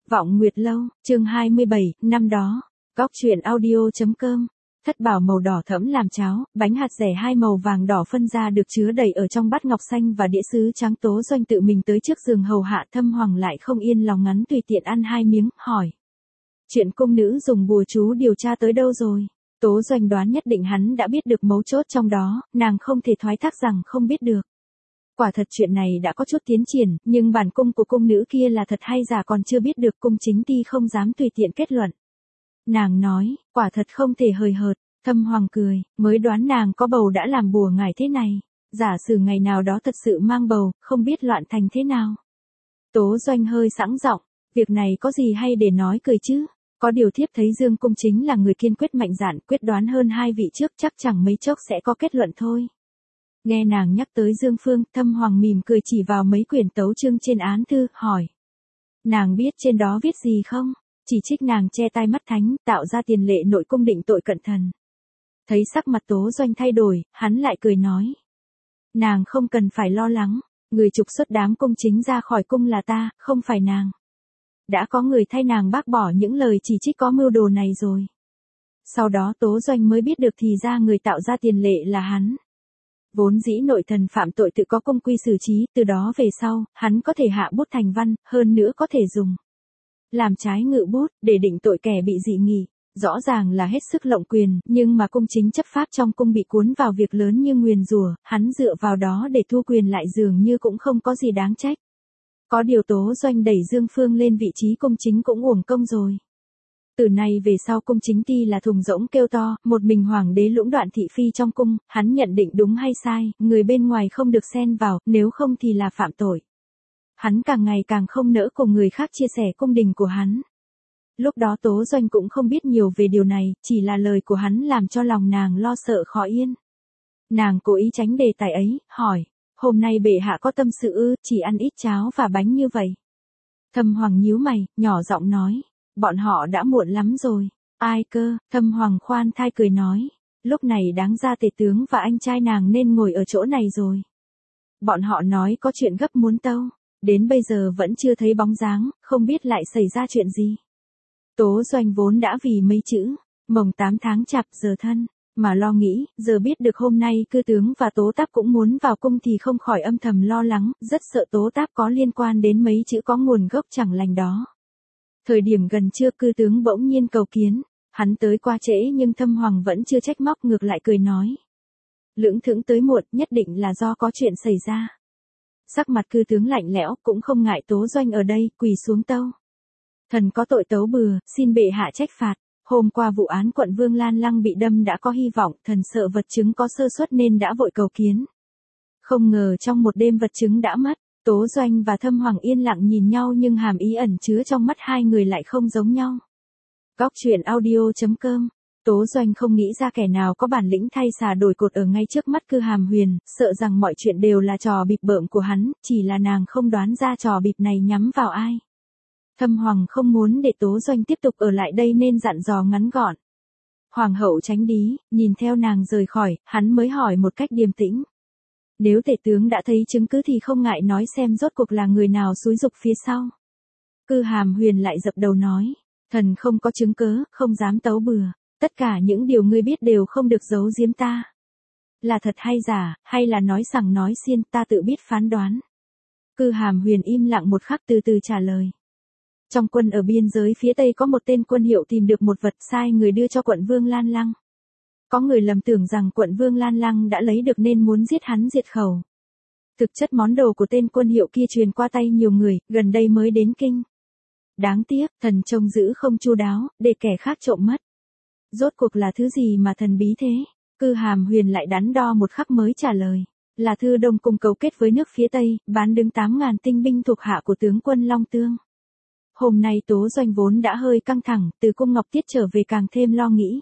Vọng Nguyệt Lâu, chương 27, năm đó. Góc truyện audio.com. Thất bảo màu đỏ thẫm làm cháo, bánh hạt dẻ hai màu vàng đỏ phân ra được chứa đầy ở trong bát ngọc xanh và đĩa sứ trắng. Tố Doanh tự mình tới trước giường hầu hạ. Thâm Hoàng lại không yên lòng ngắn tùy tiện ăn hai miếng, hỏi. Chuyện cung nữ dùng bùa chú điều tra tới đâu rồi? Tố Doanh đoán nhất định hắn đã biết được mấu chốt trong đó, nàng không thể thoái thác rằng không biết được. Quả thật chuyện này đã có chút tiến triển, nhưng bản cung của cung nữ kia là thật hay giả còn chưa biết được. Cung chính ti không dám tùy tiện kết luận. Nàng nói, quả thật không thể hời hợt. Thâm Hoàng cười, mới đoán nàng có bầu đã làm bùa ngải thế này. Giả sử ngày nào đó thật sự mang bầu, không biết loạn thành thế nào. Tố Doanh hơi sẵn giọng, việc này có gì hay để nói cười chứ. Có điều thiếp thấy Dương Cung chính là người kiên quyết mạnh dạn, quyết đoán hơn hai vị trước, chắc chẳng mấy chốc sẽ có kết luận thôi. Nghe nàng nhắc tới Dương Phương, Thâm Hoàng mỉm cười chỉ vào mấy quyển tấu chương trên án thư, hỏi. Nàng biết trên đó viết gì không? Chỉ trích nàng che tai mắt thánh, tạo ra tiền lệ nội cung định tội cận thần. Thấy sắc mặt Tố Doanh thay đổi, hắn lại cười nói. Nàng không cần phải lo lắng, người trục xuất đám cung chính ra khỏi cung là ta, không phải nàng. Đã có người thay nàng bác bỏ những lời chỉ trích có mưu đồ này rồi. Sau đó Tố Doanh mới biết được thì ra người tạo ra tiền lệ là hắn. Vốn dĩ nội thần phạm tội tự có công quy xử trí, từ đó về sau, hắn có thể hạ bút thành văn, hơn nữa có thể dùng làm trái ngự bút, để định tội kẻ bị dị nghị. Rõ ràng là hết sức lộng quyền, nhưng mà cung chính chấp pháp trong cung bị cuốn vào việc lớn như nguyền rủa, hắn dựa vào đó để thu quyền lại dường như cũng không có gì đáng trách. Có điều Tố Doanh đẩy Dương Phương lên vị trí cung chính cũng uổng công rồi. Từ nay về sau cung chính ti là thùng rỗng kêu to, một mình hoàng đế lũng đoạn thị phi trong cung, hắn nhận định đúng hay sai, người bên ngoài không được xen vào, nếu không thì là phạm tội. Hắn càng ngày càng không nỡ cùng người khác chia sẻ cung đình của hắn. Lúc đó Tố Doanh cũng không biết nhiều về điều này, chỉ là lời của hắn làm cho lòng nàng lo sợ khó yên. Nàng cố ý tránh đề tài ấy, hỏi, hôm nay bệ hạ có tâm sự ư, chỉ ăn ít cháo và bánh như vậy. Thâm Hoàng nhíu mày, nhỏ giọng nói, bọn họ đã muộn lắm rồi. Ai cơ? Thâm Hoàng khoan thai cười nói, lúc này đáng ra tể tướng và anh trai nàng nên ngồi ở chỗ này rồi. Bọn họ nói có chuyện gấp muốn tâu, đến bây giờ vẫn chưa thấy bóng dáng, không biết lại xảy ra chuyện gì. Tố Doanh vốn đã vì mấy chữ, mồng 8 tháng chạp giờ thân, mà lo nghĩ, giờ biết được hôm nay cư tướng và Tố Táp cũng muốn vào cung thì không khỏi âm thầm lo lắng, rất sợ Tố Táp có liên quan đến mấy chữ có nguồn gốc chẳng lành đó. Thời điểm gần trưa cư tướng bỗng nhiên cầu kiến, hắn tới qua trễ nhưng Thâm Hoàng vẫn chưa trách móc, ngược lại cười nói. Lưỡng thững tới muộn, nhất định là do có chuyện xảy ra. Sắc mặt cư tướng lạnh lẽo, cũng không ngại Tố Doanh ở đây, quỳ xuống tâu. Thần có tội tấu bừa, xin bệ hạ trách phạt. Hôm qua vụ án quận Vương Lan Lăng bị đâm đã có hy vọng, thần sợ vật chứng có sơ suất nên đã vội cầu kiến. Không ngờ trong một đêm vật chứng đã mất. Tố Doanh và Thâm Hoàng yên lặng nhìn nhau nhưng hàm ý ẩn chứa trong mắt hai người lại không giống nhau. Góc truyện audio.com. Tố Doanh không nghĩ ra kẻ nào có bản lĩnh thay xà đổi cột ở ngay trước mắt Cư Hàm Huyền, sợ rằng mọi chuyện đều là trò bịp bợm của hắn, chỉ là nàng không đoán ra trò bịp này nhắm vào ai. Thâm Hoàng không muốn để Tố Doanh tiếp tục ở lại đây nên dặn dò ngắn gọn. Hoàng hậu tránh đí, nhìn theo nàng rời khỏi, hắn mới hỏi một cách điềm tĩnh. Nếu tể tướng đã thấy chứng cứ thì không ngại nói xem rốt cuộc là người nào xúi giục phía sau. Cư Hàm Huyền lại dập đầu nói, thần không có chứng cớ, không dám tấu bừa, tất cả những điều ngươi biết đều không được giấu giếm ta. Là thật hay giả, hay là nói sằng nói xiên, ta tự biết phán đoán. Cư Hàm Huyền im lặng một khắc từ từ trả lời. Trong quân ở biên giới phía Tây có một tên quân hiệu tìm được một vật sai người đưa cho quận Vương Lan Lăng. Có người lầm tưởng rằng quận Vương Lan Lăng đã lấy được nên muốn giết hắn diệt khẩu. Thực chất món đồ của tên quân hiệu kia truyền qua tay nhiều người, gần đây mới đến kinh. Đáng tiếc, thần trông giữ không chu đáo, để kẻ khác trộm mất. Rốt cuộc là thứ gì mà thần bí thế? Cư Hàm Huyền lại đắn đo một khắc mới trả lời. Là thư Đông Cung cấu kết với nước phía Tây, bán đứng 8.000 tinh binh thuộc hạ của tướng quân Long Tương. Hôm nay Tố Doanh vốn đã hơi căng thẳng, từ cung Ngọc Tiết trở về càng thêm lo nghĩ.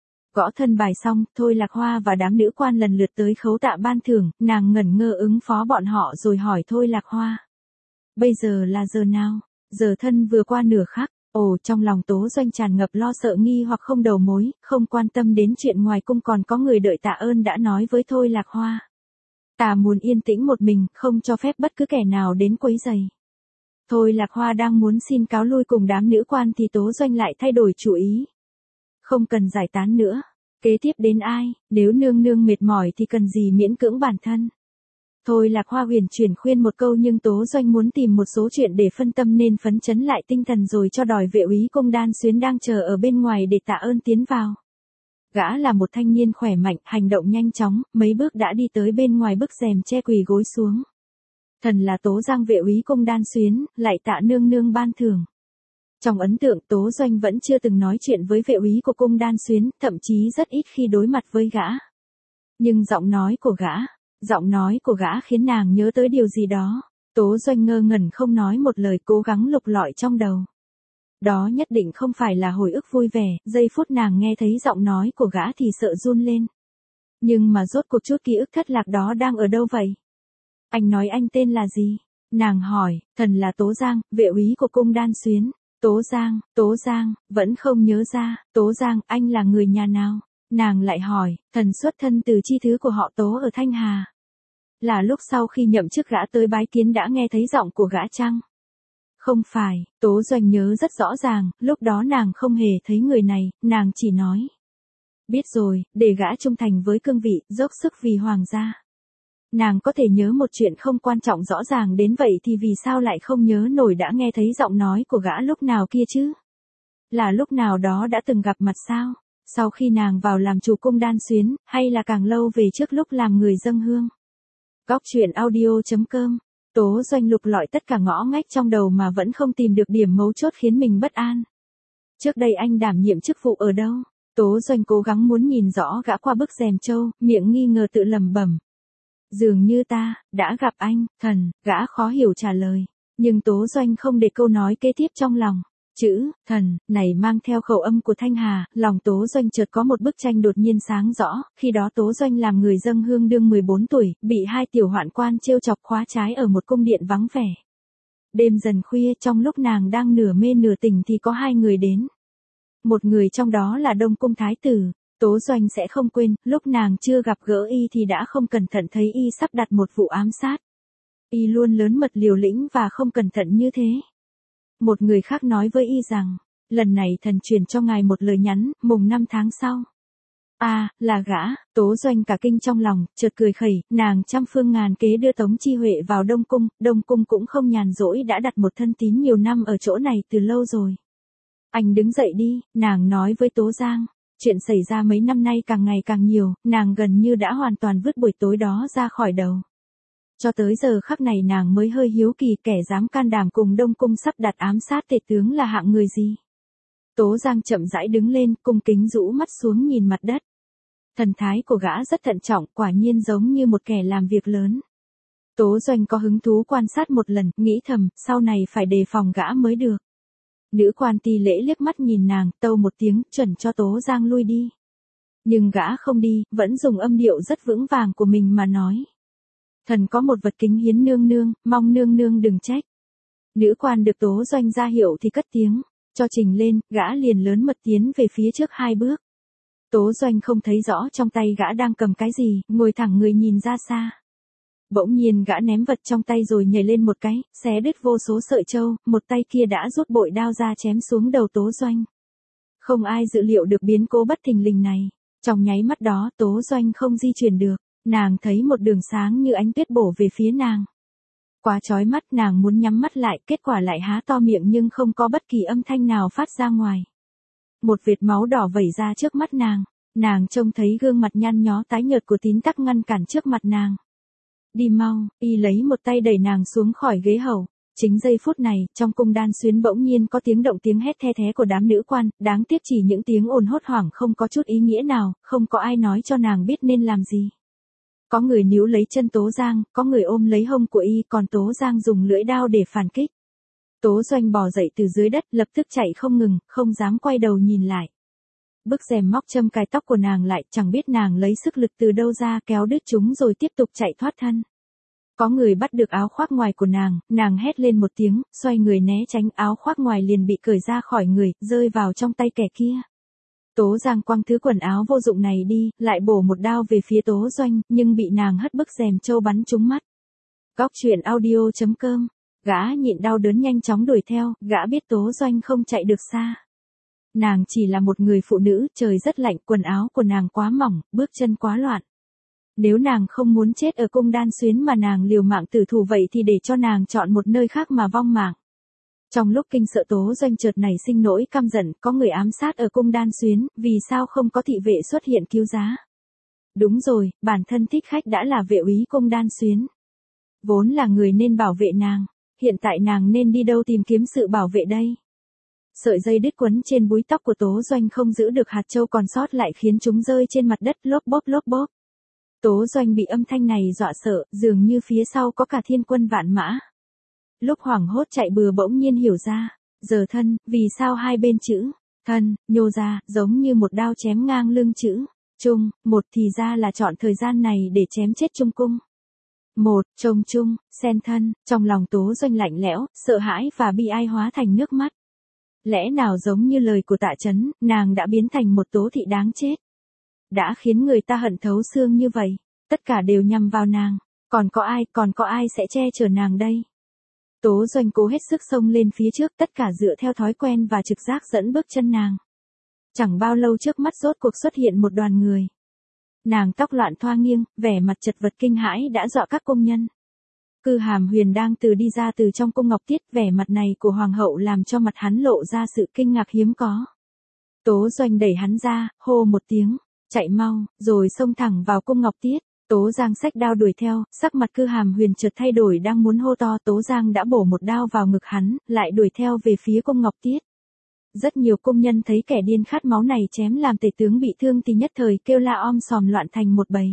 Gõ thân bài xong, Thôi Lạc Hoa và đám nữ quan lần lượt tới khấu tạ ban thưởng, nàng ngẩn ngơ ứng phó bọn họ rồi hỏi Thôi Lạc Hoa. Bây giờ là giờ nào? Giờ thân vừa qua nửa khắc. Trong lòng Tố Doanh tràn ngập lo sợ nghi hoặc không đầu mối, không quan tâm đến chuyện ngoài cung còn có người đợi tạ ơn đã nói với Thôi Lạc Hoa. Ta muốn yên tĩnh một mình, không cho phép bất cứ kẻ nào đến quấy rầy. Thôi Lạc Hoa đang muốn xin cáo lui cùng đám nữ quan thì Tố Doanh lại thay đổi chủ ý. Không cần giải tán nữa. Kế tiếp đến ai, nếu nương nương mệt mỏi thì cần gì miễn cưỡng bản thân. Thôi Lạc Hoa huyền chuyển khuyên một câu nhưng Tố Doanh muốn tìm một số chuyện để phân tâm nên phấn chấn lại tinh thần rồi cho đòi vệ úy Cung Đan Xuyến đang chờ ở bên ngoài để tạ ơn tiến vào. Gã là một thanh niên khỏe mạnh, hành động nhanh chóng, mấy bước đã đi tới bên ngoài bức rèm che quỳ gối xuống. Thần là Tố Giang vệ úy Cung Đan Xuyến, lại tạ nương nương ban thưởng. Trong ấn tượng Tố Doanh vẫn chưa từng nói chuyện với vệ úy của Cung Đan Xuyến, thậm chí rất ít khi đối mặt với gã. Nhưng giọng nói của gã khiến nàng nhớ tới điều gì đó. Tố Doanh ngơ ngẩn không nói một lời, cố gắng lục lọi trong đầu. Đó nhất định không phải là hồi ức vui vẻ, giây phút nàng nghe thấy giọng nói của gã thì sợ run lên. Nhưng mà rốt cuộc chút ký ức thất lạc đó đang ở đâu vậy? Anh nói anh tên là gì? Nàng hỏi, thần là Tố Giang, vệ úy của Cung Đan Xuyến. Tố Giang, vẫn không nhớ ra, Tố Giang, anh là người nhà nào? Nàng lại hỏi, thần xuất thân từ chi thứ của họ Tố ở Thanh Hà. Là lúc sau khi nhậm chức gã tới bái kiến đã nghe thấy giọng của gã chăng? Không phải, Tố Doanh nhớ rất rõ ràng, lúc đó nàng không hề thấy người này, nàng chỉ nói. Biết rồi, để gã trung thành với cương vị, dốc sức vì hoàng gia. Nàng có thể nhớ một chuyện không quan trọng rõ ràng đến vậy thì vì sao lại không nhớ nổi đã nghe thấy giọng nói của gã lúc nào kia chứ? Là lúc nào đó đã từng gặp mặt sao? Sau khi nàng vào làm chủ Cung Đan Xuyến, hay là càng lâu về trước lúc làm người dâng hương? Góc truyện audio.com. Tố Doanh lục lọi tất cả ngõ ngách trong đầu mà vẫn không tìm được điểm mấu chốt khiến mình bất an. Trước đây anh đảm nhiệm chức vụ ở đâu? Tố Doanh cố gắng muốn nhìn rõ gã qua bức rèm trâu, miệng nghi ngờ tự lẩm bẩm. Dường như ta đã gặp anh, thần, gã khó hiểu trả lời. Nhưng Tố Doanh không để câu nói kế tiếp trong lòng. Chữ, thần, này mang theo khẩu âm của Thanh Hà, lòng Tố Doanh chợt có một bức tranh đột nhiên sáng rõ, khi đó Tố Doanh làm người dâng hương đương 14 tuổi, bị hai tiểu hoạn quan trêu chọc khóa trái ở một cung điện vắng vẻ. Đêm dần khuya trong lúc nàng đang nửa mê nửa tỉnh thì có hai người đến. Một người trong đó là Đông Cung Thái Tử. Tố Doanh sẽ không quên, lúc nàng chưa gặp gỡ y thì đã không cẩn thận thấy y sắp đặt một vụ ám sát. Y luôn lớn mật liều lĩnh và không cẩn thận như thế. Một người khác nói với y rằng, lần này thần truyền cho ngài một lời nhắn, mùng 5 tháng sau. Là gã. Tố Doanh cả kinh trong lòng, chợt cười khẩy, nàng trăm phương ngàn kế đưa Tống Chi Huệ vào Đông Cung cũng không nhàn rỗi đã đặt một thân tín nhiều năm ở chỗ này từ lâu rồi. Anh đứng dậy đi, nàng nói với Tố Giang. Chuyện xảy ra mấy năm nay càng ngày càng nhiều, nàng gần như đã hoàn toàn vứt buổi tối đó ra khỏi đầu. Cho tới giờ khắc này nàng mới hơi hiếu kỳ kẻ dám can đảm cùng Đông Cung sắp đặt ám sát tể tướng là hạng người gì. Tố Giang chậm rãi đứng lên, cung kính rũ mắt xuống nhìn mặt đất. Thần thái của gã rất thận trọng, quả nhiên giống như một kẻ làm việc lớn. Tố Doanh có hứng thú quan sát một lần, nghĩ thầm, sau này phải đề phòng gã mới được. Nữ quan ti lễ liếc mắt nhìn nàng, tâu một tiếng, chuẩn cho Tố Giang lui đi. Nhưng gã không đi, vẫn dùng âm điệu rất vững vàng của mình mà nói. Thần có một vật kính hiến nương nương, mong nương nương đừng trách. Nữ quan được Tố Doanh ra hiệu thì cất tiếng, cho trình lên, gã liền lớn mật tiến về phía trước 2 bước. Tố Doanh không thấy rõ trong tay gã đang cầm cái gì, ngồi thẳng người nhìn ra xa. Bỗng nhiên gã ném vật trong tay rồi nhảy lên một cái, xé đứt vô số sợi châu, một tay kia đã rút bội đao ra chém xuống đầu Tố Doanh. Không ai dự liệu được biến cố bất thình lình này. Trong nháy mắt đó Tố Doanh không di chuyển được, nàng thấy một đường sáng như ánh tuyết bổ về phía nàng. Quá chói mắt, nàng muốn nhắm mắt lại, kết quả lại há to miệng nhưng không có bất kỳ âm thanh nào phát ra ngoài. Một vệt máu đỏ vẩy ra trước mắt nàng trông thấy gương mặt nhăn nhó tái nhợt của Tín Tắc ngăn cản trước mặt nàng. Đi mau, y lấy một tay đẩy nàng xuống khỏi ghế hầu. Chính giây phút này, trong Cung Đan Xuyến bỗng nhiên có tiếng động tiếng hét the thé của đám nữ quan, đáng tiếc chỉ những tiếng ồn hốt hoảng không có chút ý nghĩa nào, không có ai nói cho nàng biết nên làm gì. Có người níu lấy chân Tố Giang, có người ôm lấy hông của y, còn Tố Giang dùng lưỡi đao để phản kích. Tố Doanh bò dậy từ dưới đất, lập tức chạy không ngừng, không dám quay đầu nhìn lại. Bức rèm móc châm cài tóc của nàng lại, chẳng biết nàng lấy sức lực từ đâu ra kéo đứt chúng rồi tiếp tục chạy thoát thân. Có người bắt được áo khoác ngoài của nàng hét lên một tiếng, xoay người né tránh, áo khoác ngoài liền bị cởi ra khỏi người, rơi vào trong tay kẻ kia. Tố Giang quăng thứ quần áo vô dụng này đi, lại bổ một đao về phía Tố Doanh, nhưng bị nàng hất bức rèm trâu bắn trúng mắt. Góc truyện audio.com Gã nhịn đau đớn nhanh chóng đuổi theo, gã biết Tố Doanh không chạy được xa. Nàng chỉ là một người phụ nữ, trời rất lạnh, quần áo của nàng quá mỏng, bước chân quá loạn. Nếu nàng không muốn chết ở cung Đan Xuyến mà nàng liều mạng tử thủ vậy thì để cho nàng chọn một nơi khác mà vong mạng. Trong lúc kinh sợ Tố Doanh chợt nảy sinh nỗi căm giận, có người ám sát ở cung Đan Xuyến, vì sao không có thị vệ xuất hiện cứu giá? Đúng rồi, bản thân thích khách đã là vệ úy cung Đan Xuyến. Vốn là người nên bảo vệ nàng, hiện tại nàng nên đi đâu tìm kiếm sự bảo vệ đây? Sợi dây đứt quấn trên búi tóc của Tố Doanh không giữ được hạt châu còn sót lại khiến chúng rơi trên mặt đất lốp bốp lốp bốp. Tố Doanh bị âm thanh này dọa sợ, dường như phía sau có cả thiên quân vạn mã. Lúc hoảng hốt chạy bừa bỗng nhiên hiểu ra, giờ thân, vì sao hai bên chữ thân nhô ra, giống như một đao chém ngang lưng chữ trung, một thì ra là chọn thời gian này để chém chết Trung Cung. Một, trông chung, xen thân, trong lòng Tố Doanh lạnh lẽo, sợ hãi và bi ai hóa thành nước mắt. Lẽ nào giống như lời của Tạ Chấn, nàng đã biến thành một Tố thị đáng chết. Đã khiến người ta hận thấu xương như vậy, tất cả đều nhằm vào nàng, còn có ai sẽ che chở nàng đây? Tố Doanh cố hết sức xông lên phía trước, tất cả dựa theo thói quen và trực giác dẫn bước chân nàng. Chẳng bao lâu trước mắt rốt cuộc xuất hiện một đoàn người. Nàng tóc loạn thoa nghiêng, vẻ mặt chật vật kinh hãi đã dọa các công nhân. Cư Hàm Huyền đang đi ra từ trong cung Ngọc Tiết, vẻ mặt này của hoàng hậu làm cho mặt hắn lộ ra sự kinh ngạc hiếm có. Tố Doanh đẩy hắn ra, hô một tiếng, chạy mau, rồi xông thẳng vào cung Ngọc Tiết. Tố Giang xách đao đuổi theo, sắc mặt Cư Hàm Huyền chợt thay đổi, đang muốn hô to, Tố Giang đã bổ một đao vào ngực hắn, lại đuổi theo về phía cung Ngọc Tiết. Rất nhiều công nhân thấy kẻ điên khát máu này chém làm tể tướng bị thương thì nhất thời kêu la om sòm loạn thành một bầy.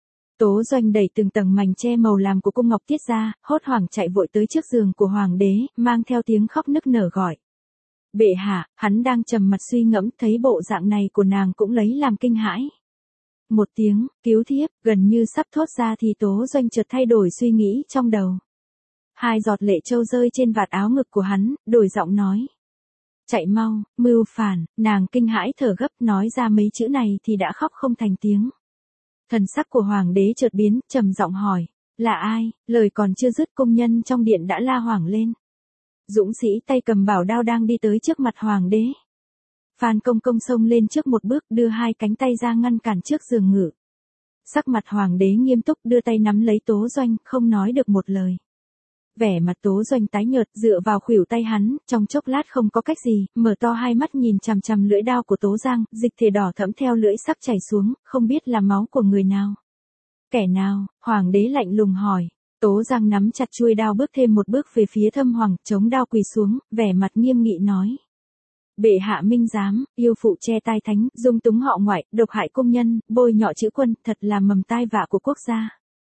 Tố Doanh đẩy từng tầng mảnh che màu làm của cung Ngọc Tiết ra, hốt hoảng chạy vội tới trước giường của hoàng đế, mang theo tiếng khóc nức nở gọi. Bệ hạ, hắn đang trầm mặt suy ngẫm, thấy bộ dạng này của nàng cũng lấy làm kinh hãi. Một tiếng, cứu thiếp, gần như sắp thốt ra thì Tố Doanh chợt thay đổi suy nghĩ trong đầu. Hai giọt lệ trâu rơi trên vạt áo ngực của hắn, đổi giọng nói. Chạy mau, mưu phản, nàng kinh hãi thở gấp, nói ra mấy chữ này thì đã khóc không thành tiếng. Thần sắc của hoàng đế chợt biến, trầm giọng hỏi, là ai? Lời còn chưa dứt công nhân trong điện đã la hoảng lên. Dũng sĩ tay cầm bảo đao đang đi tới trước mặt hoàng đế. Phan Công Công xông lên trước một bước, đưa hai cánh tay ra ngăn cản trước giường ngự. Sắc mặt hoàng đế nghiêm túc, đưa tay nắm lấy Tố Doanh, không nói được một lời. Vẻ mặt Tố Doanh tái nhợt, dựa vào khuỷu tay hắn, trong chốc lát không có cách gì, mở to hai mắt nhìn chằm chằm lưỡi đao của Tố Giang, dịch thể đỏ thẫm theo lưỡi sắc chảy xuống, không biết là máu của người nào. Kẻ nào? Hoàng đế lạnh lùng hỏi. Tố Giang nắm chặt chuôi đao bước thêm một bước về phía Thâm Hoàng, chống đao quỳ xuống, vẻ mặt nghiêm nghị nói. Bệ hạ minh giám, yêu phụ che tai thánh, dung túng họ ngoại, độc hại công nhân, bôi nhọ chữ quân, thật là mầm tai vạ của quốc gia.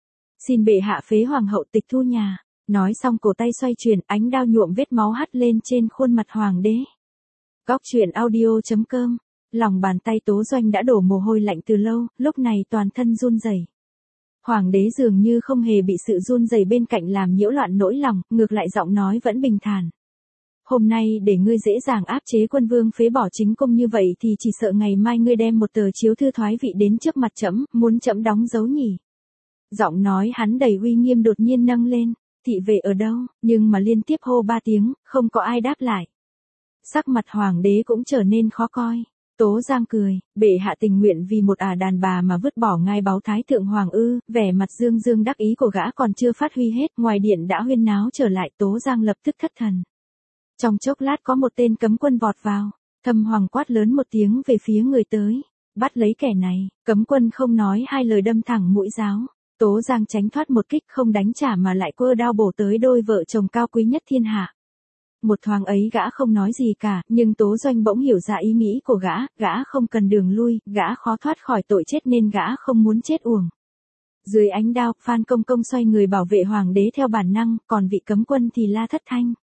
Xin bệ hạ phế hoàng hậu, tịch thu nhà. Nói xong cổ tay xoay chuyển, ánh đao nhuộm vết máu hắt lên trên khuôn mặt hoàng đế. Góc truyện audio.com. Lòng bàn tay Tố Doanh đã đổ mồ hôi lạnh từ lâu, lúc này toàn thân run rẩy. Hoàng đế dường như không hề bị sự run rẩy bên cạnh làm nhiễu loạn nỗi lòng, ngược lại giọng nói vẫn bình thản. Hôm nay để ngươi dễ dàng áp chế quân vương phế bỏ chính công như vậy thì chỉ sợ ngày mai ngươi đem một tờ chiếu thư thoái vị đến trước mặt trẫm, muốn trẫm đóng dấu nhỉ. Giọng nói hắn đầy uy nghiêm đột nhiên nâng lên. Thị vệ ở đâu? Nhưng mà liên tiếp hô 3 tiếng, không có ai đáp lại. Sắc mặt hoàng đế cũng trở nên khó coi. Tố Giang cười, bệ hạ tình nguyện vì một đàn bà mà vứt bỏ ngai báu thái thượng hoàng ư? Vẻ mặt dương dương đắc ý của gã còn chưa phát huy hết, ngoài điện đã huyên náo trở lại. Tố Giang lập tức thất thần. Trong chốc lát có một tên cấm quân vọt vào, Thâm Hoàng quát lớn một tiếng về phía người tới, bắt lấy kẻ này. Cấm quân không nói hai lời đâm thẳng mũi giáo. Tố Giang tránh thoát một kích, không đánh trả mà lại quơ đao bổ tới đôi vợ chồng cao quý nhất thiên hạ. Một thoáng ấy gã không nói gì cả, nhưng Tố Doanh bỗng hiểu ra ý nghĩ của gã không cần đường lui, gã khó thoát khỏi tội chết nên gã không muốn chết uổng. Dưới ánh đao, Phan Công Công xoay người bảo vệ hoàng đế theo bản năng, còn vị cấm quân thì la thất thanh.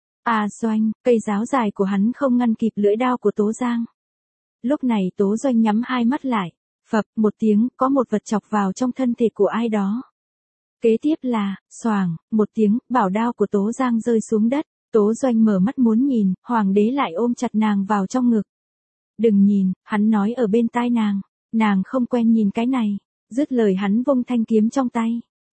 Doanh, cây giáo dài của hắn không ngăn kịp lưỡi đao của Tố Giang. Lúc này Tố Doanh nhắm hai mắt lại. Phập, một tiếng, có một vật chọc vào trong thân thể của ai đó. Kế tiếp là, xoàng, một tiếng, bảo đao của Tố Giang rơi xuống đất. Tố Doanh mở mắt muốn nhìn, hoàng đế lại ôm chặt nàng vào trong ngực. Đừng nhìn, hắn nói ở bên tai nàng không quen nhìn cái này. Dứt lời hắn vung thanh kiếm trong tay.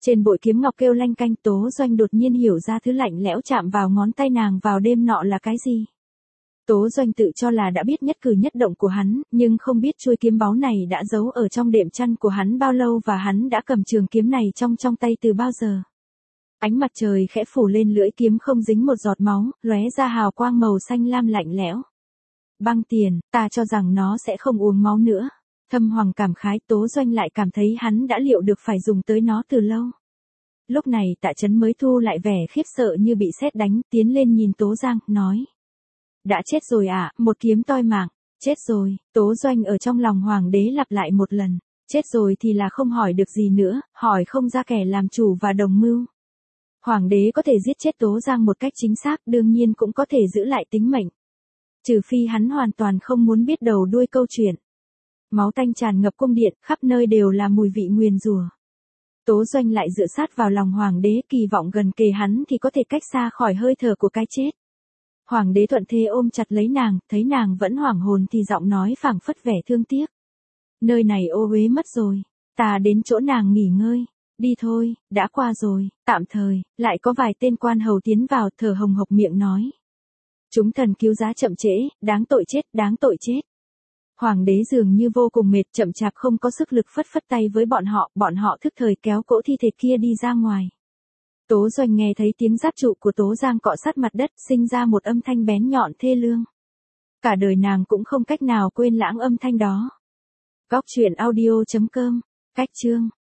Trên bội kiếm ngọc kêu lanh canh, Tố Doanh đột nhiên hiểu ra thứ lạnh lẽo chạm vào ngón tay nàng vào đêm nọ là cái gì. Tố Doanh tự cho là đã biết nhất cử nhất động của hắn, nhưng không biết chuôi kiếm báu này đã giấu ở trong đệm chăn của hắn bao lâu và hắn đã cầm trường kiếm này trong tay từ bao giờ. Ánh mặt trời khẽ phủ lên lưỡi kiếm không dính một giọt máu, lóe ra hào quang màu xanh lam lạnh lẽo. Băng tiền, ta cho rằng nó sẽ không uống máu nữa. Thâm Hoàng cảm khái, Tố Doanh lại cảm thấy hắn đã liệu được phải dùng tới nó từ lâu. Lúc này Tạ Chấn mới thu lại vẻ khiếp sợ như bị sét đánh, tiến lên nhìn Tố Giang, nói. Đã chết rồi à, một kiếm toi mạng, chết rồi, Tố Doanh ở trong lòng Hoàng đế lặp lại một lần, chết rồi thì là không hỏi được gì nữa, hỏi không ra kẻ làm chủ và đồng mưu. Hoàng đế có thể giết chết Tố Giang một cách chính xác, đương nhiên cũng có thể giữ lại tính mệnh. Trừ phi hắn hoàn toàn không muốn biết đầu đuôi câu chuyện. Máu tanh tràn ngập cung điện, khắp nơi đều là mùi vị nguyền rủa. Tố Doanh lại dựa sát vào lòng Hoàng đế, kỳ vọng gần kề hắn thì có thể cách xa khỏi hơi thở của cái chết. Hoàng đế thuận thế ôm chặt lấy nàng, thấy nàng vẫn hoảng hồn thì giọng nói phảng phất vẻ thương tiếc. Nơi này ô uế mất rồi, ta đến chỗ nàng nghỉ ngơi. Đi thôi, đã qua rồi, tạm thời, lại có vài tên quan hầu tiến vào, thở hồng hộc miệng nói. Chúng thần cứu giá chậm trễ, đáng tội chết, đáng tội chết. Hoàng đế dường như vô cùng mệt, chậm chạp không có sức lực phất tay với bọn họ thức thời kéo cỗ thi thể kia đi ra ngoài. Tố Doanh nghe thấy tiếng giáp trụ của Tố Giang cọ sát mặt đất, sinh ra một âm thanh bén nhọn thê lương. Cả đời nàng cũng không cách nào quên lãng âm thanh đó. Góc truyện audio.com, cách chương.